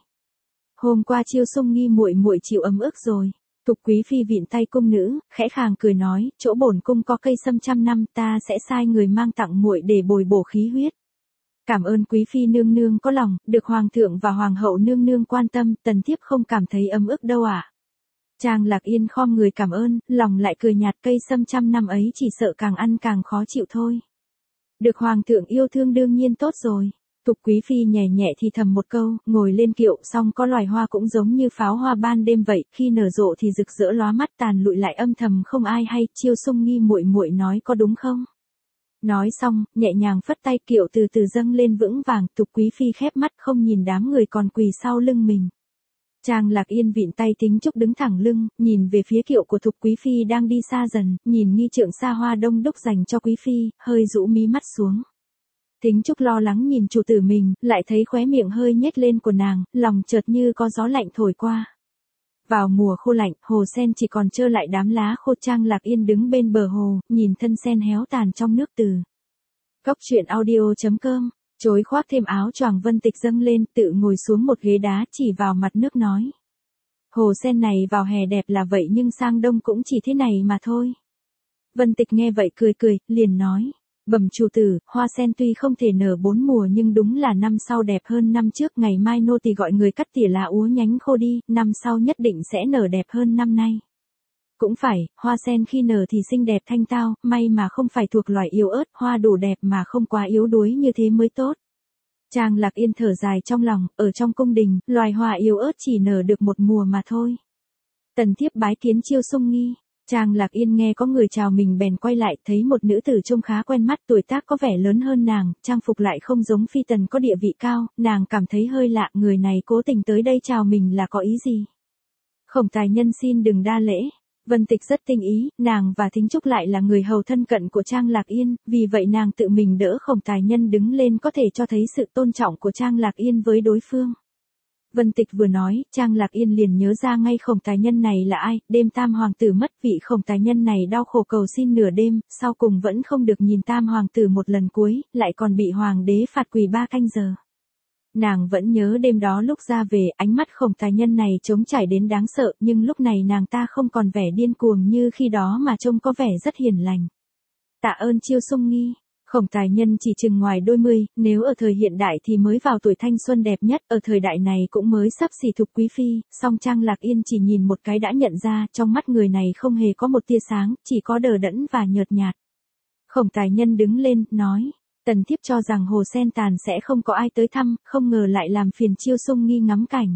Hôm qua Chiêu Sung Nghi muội muội chịu ấm ức rồi. Thục quý phi vịn tay cung nữ, khẽ khàng cười nói, chỗ bổn cung có cây sâm trăm năm, ta sẽ sai người mang tặng muội để bồi bổ khí huyết. Cảm ơn quý phi nương nương có lòng, được hoàng thượng và hoàng hậu nương nương quan tâm, tần thiếp không cảm thấy ấm ức đâu ạ. Trang Lạc Yên khom người cảm ơn, lòng lại cười nhạt, cây sâm trăm năm ấy chỉ sợ càng ăn càng khó chịu thôi. Được hoàng thượng yêu thương đương nhiên tốt rồi. Thục Quý Phi nhẹ nhẹ thì thầm một câu, ngồi lên kiệu, xong có loài hoa cũng giống như pháo hoa ban đêm vậy, khi nở rộ thì rực rỡ lóa mắt, tàn lụi lại âm thầm không ai hay, Chiêu Sung Nghi muội muội nói có đúng không? Nói xong, nhẹ nhàng phất tay, kiệu từ từ dâng lên vững vàng, Thục Quý Phi khép mắt không nhìn đám người còn quỳ sau lưng mình. Trang Lạc Yên vịn tay Thính Trúc đứng thẳng lưng, nhìn về phía kiệu của Thục Quý Phi đang đi xa dần, nhìn nghi trượng xa hoa đông đúc dành cho Quý Phi, hơi rũ mí mắt xuống. Thính Trúc lo lắng nhìn chủ tử mình, lại thấy khóe miệng hơi nhếch lên của nàng, lòng chợt như có gió lạnh thổi qua. Vào mùa khô lạnh, hồ sen chỉ còn trơ lại đám lá khô. Trang Lạc Yên đứng bên bờ hồ, nhìn thân sen héo tàn trong nước từ. Cốc truyện audio.com, chối khoác thêm áo choàng Vân Tịch dâng lên, tự ngồi xuống một ghế đá chỉ vào mặt nước nói. Hồ sen này vào hè đẹp là vậy nhưng sang đông cũng chỉ thế này mà thôi. Vân Tịch nghe vậy cười cười, liền nói. Bẩm chủ tử, hoa sen tuy không thể nở 4 mùa nhưng đúng là năm sau đẹp hơn năm trước. Ngày mai nô tỳ gọi người cắt tỉa lá úa nhánh khô đi, năm sau nhất định sẽ nở đẹp hơn năm nay. Cũng phải, hoa sen khi nở thì xinh đẹp thanh tao, may mà không phải thuộc loài yếu ớt, hoa đủ đẹp mà không quá yếu đuối như thế mới tốt. Trang Lạc Yên thở dài trong lòng, ở trong cung đình, loài hoa yếu ớt chỉ nở được một mùa mà thôi. Tần thiếp bái kiến Chiêu Sung Nghi. Trang Lạc Yên nghe có người chào mình bèn quay lại, thấy một nữ tử trông khá quen mắt, tuổi tác có vẻ lớn hơn nàng, trang phục lại không giống phi tần có địa vị cao, nàng cảm thấy hơi lạ, người này cố tình tới đây chào mình là có ý gì? Khổng tài nhân xin đừng đa lễ. Vân Tịch rất tinh ý, nàng và Thính Trúc lại là người hầu thân cận của Trang Lạc Yên, vì vậy nàng tự mình đỡ Khổng tài nhân đứng lên có thể cho thấy sự tôn trọng của Trang Lạc Yên với đối phương. Vân Tịch vừa nói, Trang Lạc Yên liền nhớ ra ngay Khổng tài nhân này là ai, đêm Tam hoàng tử mất, vị Khổng tài nhân này đau khổ cầu xin nửa đêm, sau cùng vẫn không được nhìn Tam hoàng tử một lần cuối, lại còn bị hoàng đế phạt quỳ 3 canh giờ. Nàng vẫn nhớ đêm đó lúc ra về, ánh mắt Khổng tài nhân này trống trải đến đáng sợ, nhưng lúc này nàng ta không còn vẻ điên cuồng như khi đó mà trông có vẻ rất hiền lành. Tạ ơn Chiêu Sung Nghi. Khổng tài nhân chỉ chừng ngoài đôi mươi, nếu ở thời hiện đại thì mới vào tuổi thanh xuân đẹp nhất, ở thời đại này cũng mới sắp xỉ Thục Quý Phi, song Trang Lạc Yên chỉ nhìn một cái đã nhận ra, trong mắt người này không hề có một tia sáng, chỉ có đờ đẫn và nhợt nhạt. Khổng tài nhân đứng lên, nói, tần thiếp cho rằng hồ sen tàn sẽ không có ai tới thăm, không ngờ lại làm phiền Chiêu Sung Nghi ngắm cảnh.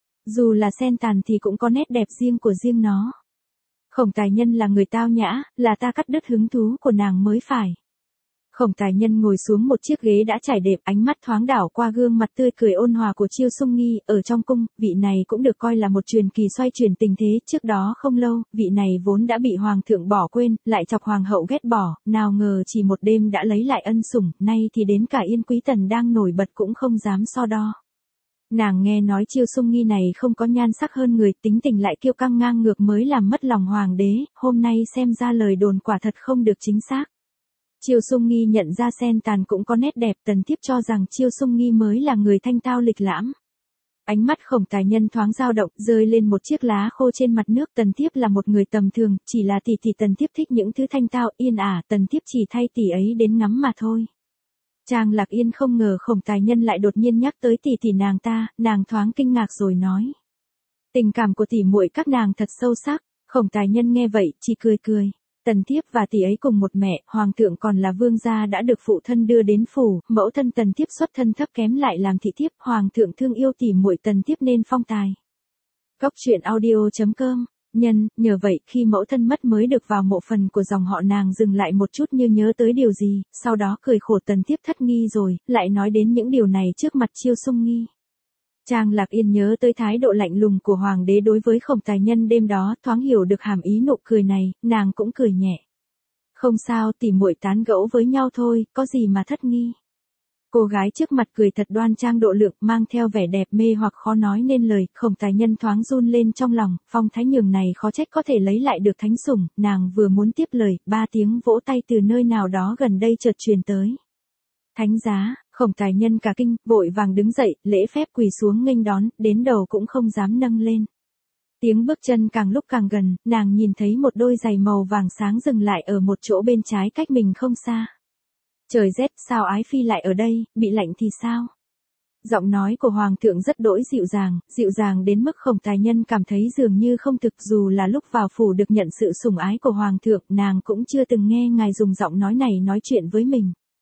Dù là sen tàn thì cũng có nét đẹp riêng của riêng nó. Khổng tài nhân là người tao nhã, là ta cắt đứt hứng thú của nàng mới phải. Khổng tài nhân ngồi xuống một chiếc ghế đã trải đẹp, ánh mắt thoáng đảo qua gương mặt tươi cười ôn hòa của Chiêu Sung Nghi, ở trong cung, vị này cũng được coi là một truyền kỳ xoay chuyển tình thế, trước đó không lâu, vị này vốn đã bị hoàng thượng bỏ quên, lại chọc hoàng hậu ghét bỏ, nào ngờ chỉ một đêm đã lấy lại ân sủng, nay thì đến cả Yên Quý Tần đang nổi bật cũng không dám so đo. Nàng nghe nói Chiêu Sung Nghi này không có nhan sắc hơn người, tính tình lại kiêu căng ngang ngược mới làm mất lòng hoàng đế, hôm nay xem ra lời đồn quả thật không được chính xác. Chiêu Sung Nghi nhận ra sen tàn cũng có nét đẹp, tần thiếp cho rằng Chiêu Sung Nghi mới là người thanh tao lịch lãm. Ánh mắt Khổng tài nhân thoáng dao động, rơi lên một chiếc lá khô trên mặt nước, tần thiếp là một người tầm thường, chỉ là tỷ tần thiếp thích những thứ thanh tao, yên ả, tần thiếp chỉ thay tỷ ấy đến ngắm mà thôi. Trang Lạc Yên không ngờ Khổng tài nhân lại đột nhiên nhắc tới tỷ nàng ta, nàng thoáng kinh ngạc rồi nói. Tình cảm của tỷ muội các nàng thật sâu sắc. Khổng tài nhân nghe vậy, chỉ cười cười. Tần thiếp và tỷ ấy cùng một mẹ, hoàng thượng còn là vương gia đã được phụ thân đưa đến phủ, mẫu thân tần thiếp xuất thân thấp kém lại làm thị thiếp, hoàng thượng thương yêu tỷ muội tần thiếp nên phong tài. Cốc truyện audio.com, nhờ vậy khi mẫu thân mất mới được vào mộ phần của dòng họ nàng dừng lại một chút như nhớ tới điều gì, sau đó cười khổ tần thiếp thất nghi rồi, lại nói đến những điều này trước mặt Chiêu Sung Nghi. Trang Lạc Yên nhớ tới thái độ lạnh lùng của hoàng đế đối với Khổng tài nhân đêm đó, thoáng hiểu được hàm ý nụ cười này, nàng cũng cười nhẹ. Không sao, tỉ muội tán gẫu với nhau thôi, có gì mà thất nghi. Cô gái trước mặt cười thật đoan trang độ lượng, mang theo vẻ đẹp mê hoặc khó nói nên lời, Khổng tài nhân thoáng run lên trong lòng, phong thái nhường này khó trách có thể lấy lại được thánh sủng, nàng vừa muốn tiếp lời, 3 tiếng vỗ tay từ nơi nào đó gần đây chợt truyền tới. Thánh giá. Khổng tài nhân cả kinh, vội vàng đứng dậy, lễ phép quỳ xuống nghênh đón, đến đầu cũng không dám nâng lên. Tiếng bước chân càng lúc càng gần, nàng nhìn thấy một đôi giày màu vàng sáng dừng lại ở một chỗ bên trái cách mình không xa. Trời rét, sao ái phi lại ở đây, bị lạnh thì sao? Giọng nói của hoàng thượng rất đỗi dịu dàng đến mức Khổng tài nhân cảm thấy dường như không thực, dù là lúc vào phủ được nhận sự sủng ái của hoàng thượng, nàng cũng chưa từng nghe ngài dùng giọng nói này nói chuyện với mình.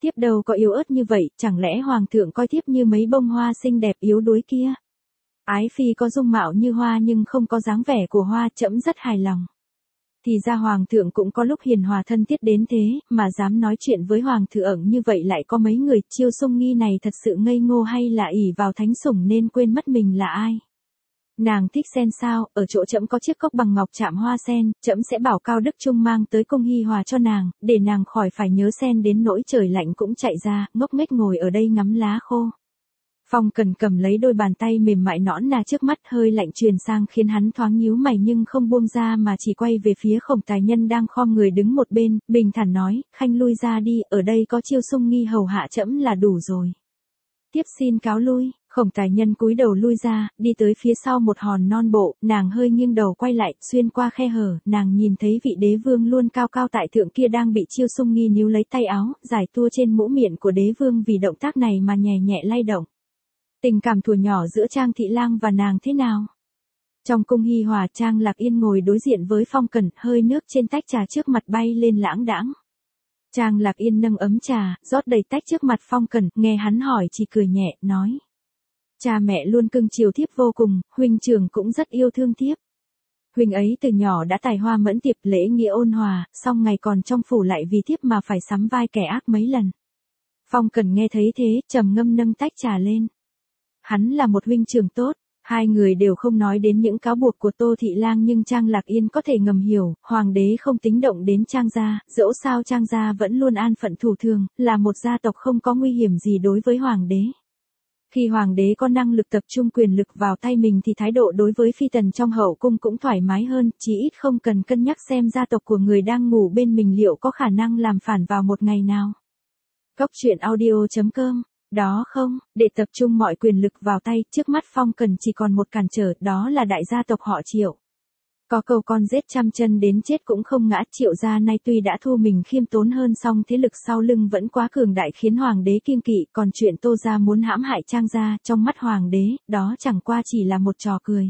Thiếp đâu có yếu ớt như vậy, chẳng lẽ hoàng thượng coi thiếp như mấy bông hoa xinh đẹp yếu đuối kia? Ái phi có dung mạo như hoa nhưng không có dáng vẻ của hoa, trẫm rất hài lòng. Thì ra hoàng thượng cũng có lúc hiền hòa thân thiết đến thế, mà dám nói chuyện với hoàng thượng như vậy lại có mấy người. Chiêu Sung Nghi này thật sự ngây ngô hay là ỷ vào thánh sủng nên quên mất mình là ai? Nàng thích sen sao? Ở chỗ trẫm có chiếc cốc bằng ngọc chạm hoa sen, trẫm sẽ bảo Cao Đức Trung mang tới cung Hi Hòa cho nàng, để nàng khỏi phải nhớ sen đến nỗi trời lạnh cũng chạy ra, ngốc nghếch ngồi ở đây ngắm lá khô. Phong Cần cầm lấy đôi bàn tay mềm mại nõn nà trước mắt, hơi lạnh truyền sang khiến hắn thoáng nhíu mày nhưng không buông ra mà chỉ quay về phía Khổng Tài Nhân đang khom người đứng một bên, bình thản nói, khanh lui ra đi, ở đây có Chiêu Sung Nghi hầu hạ trẫm là đủ rồi. Tiếp xin cáo lui. Khổng Tài Nhân cúi đầu lui ra, đi tới phía sau một hòn non bộ, nàng hơi nghiêng đầu quay lại, xuyên qua khe hở, nàng nhìn thấy vị đế vương luôn cao cao tại thượng kia đang bị Chiêu Sung Nghi níu lấy tay áo, giải tua trên mũ miệng của đế vương vì động tác này mà nhẹ nhẹ lay động. Tình cảm thuở nhỏ giữa Trang Thị Lang và nàng thế nào? Trong cung Hi Hòa, Trang Lạc Yên ngồi đối diện với Phong Cẩn, hơi nước trên tách trà trước mặt bay lên lãng đãng. Trang Lạc Yên nâng ấm trà, rót đầy tách trước mặt Phong Cẩn, nghe hắn hỏi chỉ cười nhẹ, nói. Cha mẹ luôn cưng chiều thiếp vô cùng, huynh trưởng cũng rất yêu thương thiếp. Huynh ấy từ nhỏ đã tài hoa mẫn tiệp, lễ nghĩa ôn hòa, song ngày còn trong phủ lại vì thiếp mà phải sắm vai kẻ ác mấy lần. Phong Cẩn nghe thấy thế, trầm ngâm nâng tách trà lên. Hắn là một huynh trưởng tốt. Hai người đều không nói đến những cáo buộc của Tô Thị Lang nhưng Trang Lạc Yên có thể ngầm hiểu, hoàng đế không tính động đến Trang gia, dẫu sao Trang gia vẫn luôn an phận thủ thường, là một gia tộc không có nguy hiểm gì đối với hoàng đế. Khi hoàng đế có năng lực tập trung quyền lực vào tay mình thì thái độ đối với phi tần trong hậu cung cũng thoải mái hơn, chí ít không cần cân nhắc xem gia tộc của người đang ngủ bên mình liệu có khả năng làm phản vào một ngày nào. Cốc truyện audio.com. Đó không, để tập trung mọi quyền lực vào tay, trước mắt Phong Cần chỉ còn một cản trở, đó là đại gia tộc họ Triệu. Có câu con rết trăm chân đến chết cũng không ngã, Triệu gia nay tuy đã thu mình khiêm tốn hơn song thế lực sau lưng vẫn quá cường đại khiến hoàng đế kiêng kỵ, còn chuyện Tô gia muốn hãm hại Trang gia, trong mắt hoàng đế, đó chẳng qua chỉ là một trò cười.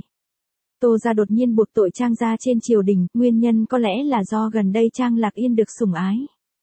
Tô gia đột nhiên buộc tội Trang gia trên triều đình, nguyên nhân có lẽ là do gần đây Trang Lạc Yên được sủng ái.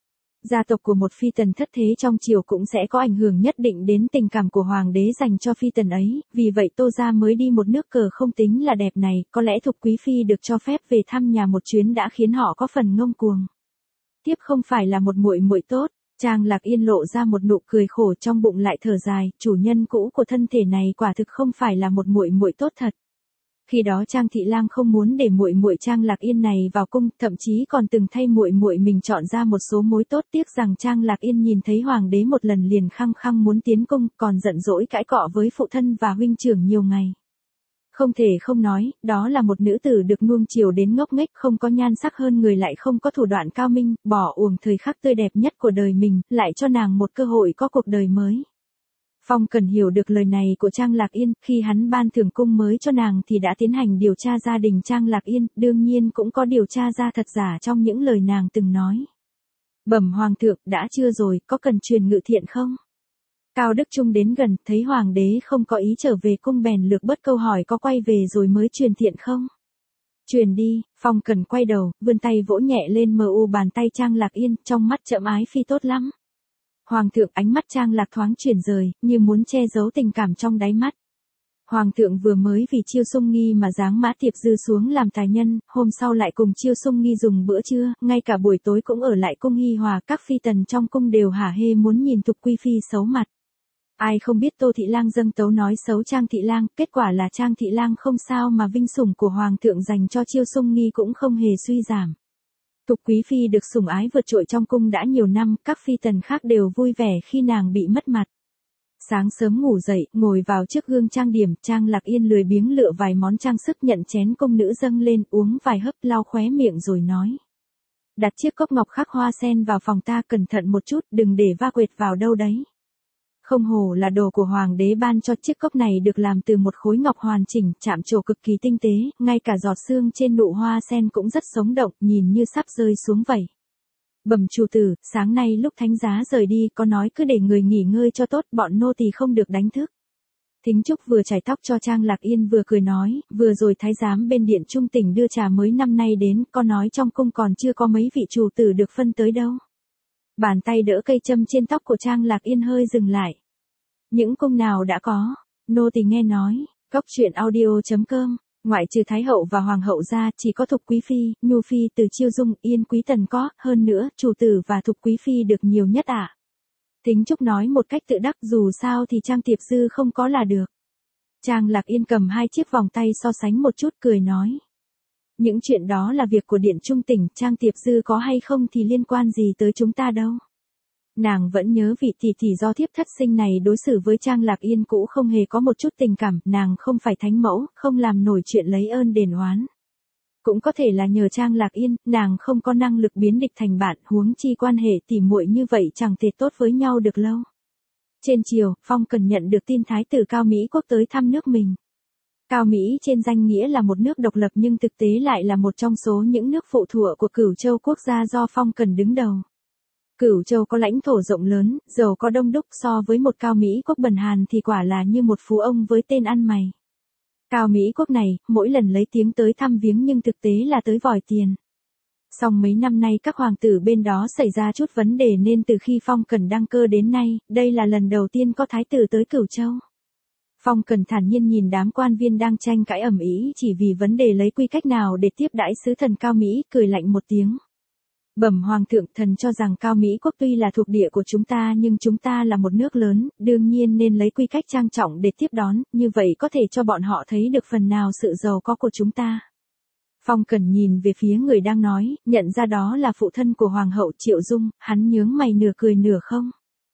Gia tộc của một phi tần thất thế trong triều cũng sẽ có ảnh hưởng nhất định đến tình cảm của hoàng đế dành cho phi tần ấy, vì vậy Tô gia mới đi một nước cờ không tính là đẹp này, có lẽ Thục Quý phi được cho phép về thăm nhà một chuyến đã khiến họ có phần ngông cuồng. Tiếp không phải là một muội muội tốt. Trang Lạc Yên lộ ra một nụ cười khổ, trong bụng lại thở dài, chủ nhân cũ của thân thể này quả thực không phải là một muội muội tốt thật. Khi đó Trang Thị Lang không muốn để muội muội Trang Lạc Yên này vào cung, thậm chí còn từng thay muội muội mình chọn ra một số mối tốt, tiếc rằng Trang Lạc Yên nhìn thấy hoàng đế một lần liền khăng khăng muốn tiến cung, còn giận dỗi cãi cọ với phụ thân và huynh trưởng nhiều ngày. Không thể không nói, đó là một nữ tử được nuông chiều đến ngốc nghếch, không có nhan sắc hơn người lại không có thủ đoạn cao minh, bỏ uổng thời khắc tươi đẹp nhất của đời mình, lại cho nàng một cơ hội có cuộc đời mới. Phong Cần hiểu được lời này của Trang Lạc Yên, khi hắn ban thưởng cung mới cho nàng thì đã tiến hành điều tra gia đình Trang Lạc Yên, đương nhiên cũng có điều tra ra thật giả trong những lời nàng từng nói. Bẩm hoàng thượng, đã chưa rồi, có cần truyền ngự thiện không? Cao Đức Trung đến gần, thấy hoàng đế không có ý trở về cung bèn lược bớt câu hỏi có quay về rồi mới truyền thiện không? Truyền đi. Phong Cần quay đầu, vươn tay vỗ nhẹ lên bàn tay Trang Lạc Yên, trong mắt trẫm ái phi tốt lắm. Hoàng thượng, ánh mắt Trang Lạc thoáng chuyển rời, như muốn che giấu tình cảm trong đáy mắt. Hoàng thượng vừa mới vì Chiêu Sung Nghi mà giáng Mã Tiệp Dư xuống làm tài nhân, hôm sau lại cùng Chiêu Sung Nghi dùng bữa trưa, ngay cả buổi tối cũng ở lại cung Hi Hòa, các phi tần trong cung đều hả hê muốn nhìn Thục Quý phi xấu mặt. Ai không biết Tô Thị Lang dâng tấu nói xấu Trang Thị Lang, kết quả là Trang Thị Lang không sao mà vinh sủng của hoàng thượng dành cho Chiêu Sung Nghi cũng không hề suy giảm. Thục Quý phi được sủng ái vượt trội trong cung đã nhiều năm, các phi tần khác đều vui vẻ khi nàng bị mất mặt. Sáng sớm ngủ dậy, ngồi vào trước gương trang điểm, Trang Lạc Yên lười biếng lựa vài món trang sức nhận chén công nữ dâng lên, uống vài hớp lau khóe miệng rồi nói. Đặt chiếc cốc ngọc khắc hoa sen vào phòng ta, cẩn thận một chút, đừng để va quệt vào đâu đấy. Không hổ là đồ của hoàng đế ban cho, chiếc cốc này được làm từ một khối ngọc hoàn chỉnh, chạm trổ cực kỳ tinh tế, ngay cả giọt sương trên nụ hoa sen cũng rất sống động, nhìn như sắp rơi xuống vậy. Bẩm chủ tử, sáng nay lúc thánh giá rời đi có nói cứ để người nghỉ ngơi cho tốt, bọn nô tỳ không được đánh thức. Thính Trúc vừa chải tóc cho Trang Lạc Yên vừa cười nói, vừa rồi thái giám bên điện trung tỉnh đưa trà mới năm nay đến, có nói trong cung còn chưa có mấy vị chủ tử được phân tới đâu. Bàn tay đỡ cây châm trên tóc của Trang Lạc Yên hơi dừng lại. Những cung nào đã có, nô tỳ nghe nói, Cóc truyện audio.com, ngoại trừ Thái hậu và Hoàng hậu ra chỉ có Thục Quý Phi, Nhu Phi từ Chiêu Dung, Yên Quý Tần có, hơn nữa, chủ tử và Thục Quý Phi được nhiều nhất ạ. Thính Trúc nói một cách tự đắc dù sao thì Trang Tiệp Dư không có là được. Trang Lạc Yên cầm hai chiếc vòng tay so sánh một chút cười nói. Những chuyện đó là việc của Điện Trung Tỉnh, Trang Tiệp Dư có hay không thì liên quan gì tới chúng ta đâu. Nàng vẫn nhớ vị tỷ tỷ do thiếp thất sinh này đối xử với Trang Lạc Yên cũ không hề có một chút tình cảm, nàng không phải thánh mẫu, không làm nổi chuyện lấy ơn đền oán. Cũng có thể là nhờ Trang Lạc Yên, nàng không có năng lực biến địch thành bạn, huống chi quan hệ tỉ muội như vậy chẳng thể tốt với nhau được lâu. Trên chiều, Phong Cần nhận được tin Thái tử Cao Mỹ Quốc tới thăm nước mình. Cao Mỹ trên danh nghĩa là một nước độc lập nhưng thực tế lại là một trong số những nước phụ thuộc của Cửu Châu quốc gia do Phong Cần đứng đầu. Cửu Châu có lãnh thổ rộng lớn, giàu có đông đúc, so với một Cao Mỹ Quốc bần hàn thì quả là như một phú ông với tên ăn mày. Cao Mỹ Quốc này, mỗi lần lấy tiếng tới thăm viếng nhưng thực tế là tới vòi tiền. Song mấy năm nay các hoàng tử bên đó xảy ra chút vấn đề nên từ khi Phong Cần đăng cơ đến nay, đây là lần đầu tiên có thái tử tới Cửu Châu. Phong Cần thản nhiên nhìn đám quan viên đang tranh cãi ầm ĩ chỉ vì vấn đề lấy quy cách nào để tiếp đãi sứ thần Cao Mỹ, cười lạnh một tiếng. Bẩm hoàng thượng, thần cho rằng Cao Mỹ Quốc tuy là thuộc địa của chúng ta nhưng chúng ta là một nước lớn, đương nhiên nên lấy quy cách trang trọng để tiếp đón, như vậy có thể cho bọn họ thấy được phần nào sự giàu có của chúng ta. Phong Cần nhìn về phía người đang nói, nhận ra đó là phụ thân của Hoàng hậu Triệu Dung, hắn nhướng mày nửa cười nửa không.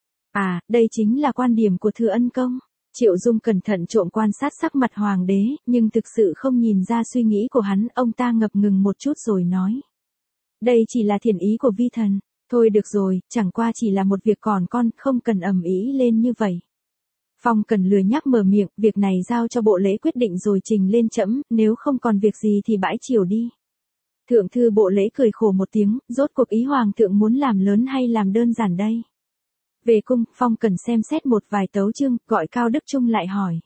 À, đây chính là quan điểm của Thừa Ân Công. Triệu Dung cẩn thận trộm quan sát sắc mặt hoàng đế, nhưng thực sự không nhìn ra suy nghĩ của hắn, ông ta ngập ngừng một chút rồi nói. Đây chỉ là thiện ý của vi thần, thôi được rồi, chẳng qua chỉ là một việc còn con, không cần ầm ĩ lên như vậy. Phong Cần lười nhắc mở miệng, việc này giao cho bộ lễ quyết định rồi trình lên trẫm, nếu không còn việc gì thì bãi triều đi. Thượng thư bộ lễ cười khổ một tiếng, rốt cuộc ý hoàng thượng muốn làm lớn hay làm đơn giản đây? Về cung, Phong Cần xem xét một vài tấu chương, gọi Cao Đức Trung lại hỏi.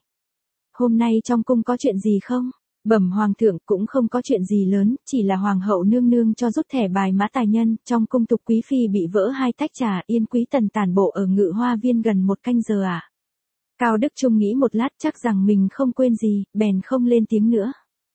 Hôm nay trong cung có chuyện gì không? Bẩm hoàng thượng, cũng không có chuyện gì lớn, chỉ là hoàng hậu nương nương cho rút thẻ bài mã tài nhân, trong cung Thục Quý Phi bị vỡ 2 tách trà, Yên Quý Tần tản bộ ở Ngự Hoa Viên gần 1 canh giờ à? Cao Đức Trung nghĩ một lát chắc rằng mình không quên gì, bèn không lên tiếng nữa.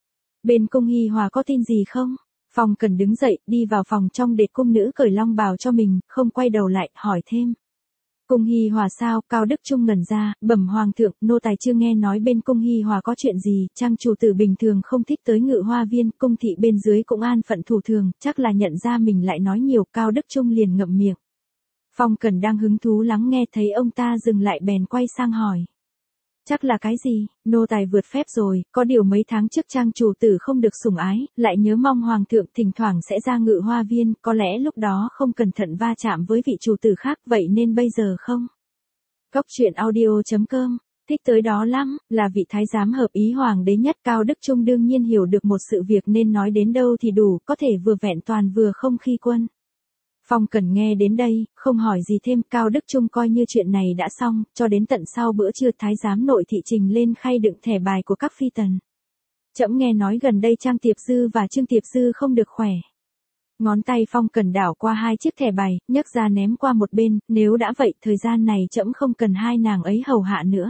Bên cung Hi Hòa có tin gì không? Phong Cần đứng dậy, đi vào phòng trong để cung nữ cởi long bào cho mình, không quay đầu lại, hỏi thêm. Cung Hi Hòa sao? Cao Đức Trung ngẩn ra, bẩm hoàng thượng, nô tài chưa nghe nói bên cung Hi Hòa có chuyện gì, trang chủ tử bình thường không thích tới Ngự Hoa Viên, cung thị bên dưới cũng an phận thủ thường, chắc là nhận ra mình lại nói nhiều, Cao Đức Trung liền ngậm miệng. Phong Cần đang hứng thú lắng nghe thấy ông ta dừng lại bèn quay sang hỏi. Chắc là cái gì, nô tài vượt phép rồi, có điều mấy tháng trước trang chủ tử không được sủng ái, lại nhớ mong hoàng thượng thỉnh thoảng sẽ ra Ngự Hoa Viên, có lẽ lúc đó không cẩn thận va chạm với vị chủ tử khác, vậy nên bây giờ không. Cóc truyện audio.com, thích tới đó lắm, là vị thái giám hợp ý hoàng đế nhất. Cao Đức Trung đương nhiên hiểu được một sự việc nên nói đến đâu thì đủ, có thể vừa vẹn toàn vừa không khi quân. Phong Cần nghe đến đây, không hỏi gì thêm, Cao Đức Trung coi như chuyện này đã xong, cho đến tận sau bữa trưa thái giám nội thị trình lên khay đựng thẻ bài của các phi tần. Trẫm nghe nói gần đây Trang Tiệp Dư và Trương Tiệp Dư không được khỏe. Ngón tay Phong Cần đảo qua 2 chiếc thẻ bài, nhấc ra ném qua một bên, nếu đã vậy, thời gian này trẫm không cần hai nàng ấy hầu hạ nữa.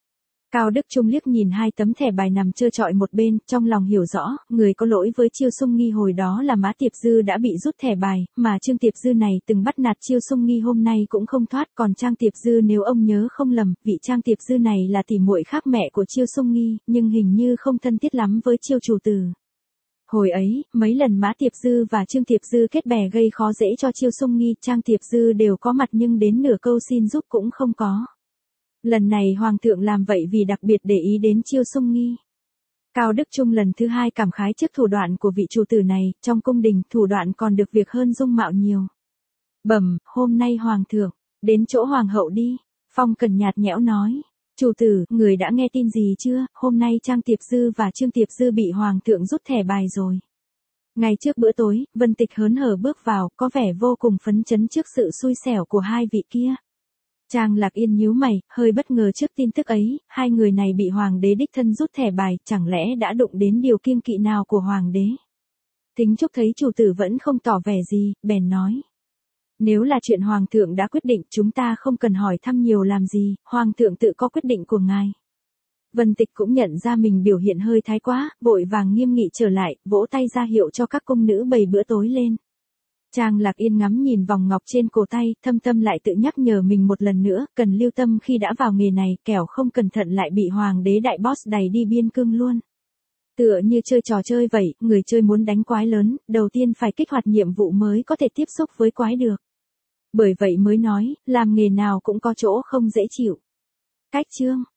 Cao Đức Trung liếc nhìn 2 tấm thẻ bài nằm trơ trọi một bên, trong lòng hiểu rõ, người có lỗi với Chiêu Sung Nghi hồi đó là Mã Tiệp Dư đã bị rút thẻ bài, mà Trương Tiệp Dư này từng bắt nạt Chiêu Sung Nghi hôm nay cũng không thoát, còn Trang Tiệp Dư nếu ông nhớ không lầm, vị Trang Tiệp Dư này là tỷ muội khác mẹ của Chiêu Sung Nghi, nhưng hình như không thân thiết lắm với Chiêu chủ tử. Hồi ấy, mấy lần Mã Tiệp Dư và Trương Tiệp Dư kết bè gây khó dễ cho Chiêu Sung Nghi, Trang Tiệp Dư đều có mặt nhưng đến nửa câu xin giúp cũng không có. Lần này hoàng thượng làm vậy vì đặc biệt để ý đến Chiêu Sung Nghi. Cao Đức Trung lần thứ 2 cảm khái trước thủ đoạn của vị chủ tử này, trong cung đình thủ đoạn còn được việc hơn dung mạo nhiều. Bẩm, hôm nay hoàng thượng, đến chỗ hoàng hậu đi. Phong Cần nhạt nhẽo nói. Chủ tử, người đã nghe tin gì chưa, hôm nay Trang Tiệp Dư và Trương Tiệp Dư bị hoàng thượng rút thẻ bài rồi. Ngày trước bữa tối, Vân Tịch hớn hở bước vào, có vẻ vô cùng phấn chấn trước sự xui xẻo của hai vị kia. Trang Lạc Yên nhíu mày, hơi bất ngờ trước tin tức ấy, hai người này bị hoàng đế đích thân rút thẻ bài, chẳng lẽ đã đụng đến điều kiêng kỵ nào của hoàng đế. Thính Trúc thấy chủ tử vẫn không tỏ vẻ gì, bèn nói. Nếu là chuyện hoàng thượng đã quyết định, chúng ta không cần hỏi thăm nhiều làm gì, hoàng thượng tự có quyết định của ngài. Vân Tịch cũng nhận ra mình biểu hiện hơi thái quá, vội vàng nghiêm nghị trở lại, vỗ tay ra hiệu cho các cung nữ bày bữa tối lên. Trang Lạc Yên ngắm nhìn vòng ngọc trên cổ tay, thâm tâm lại tự nhắc nhở mình một lần nữa, cần lưu tâm khi đã vào nghề này, kẻo không cẩn thận lại bị hoàng đế đại boss đày đi biên cương luôn. Tựa như chơi trò chơi vậy, người chơi muốn đánh quái lớn, đầu tiên phải kích hoạt nhiệm vụ mới có thể tiếp xúc với quái được. Bởi vậy mới nói, làm nghề nào cũng có chỗ không dễ chịu. Cách chương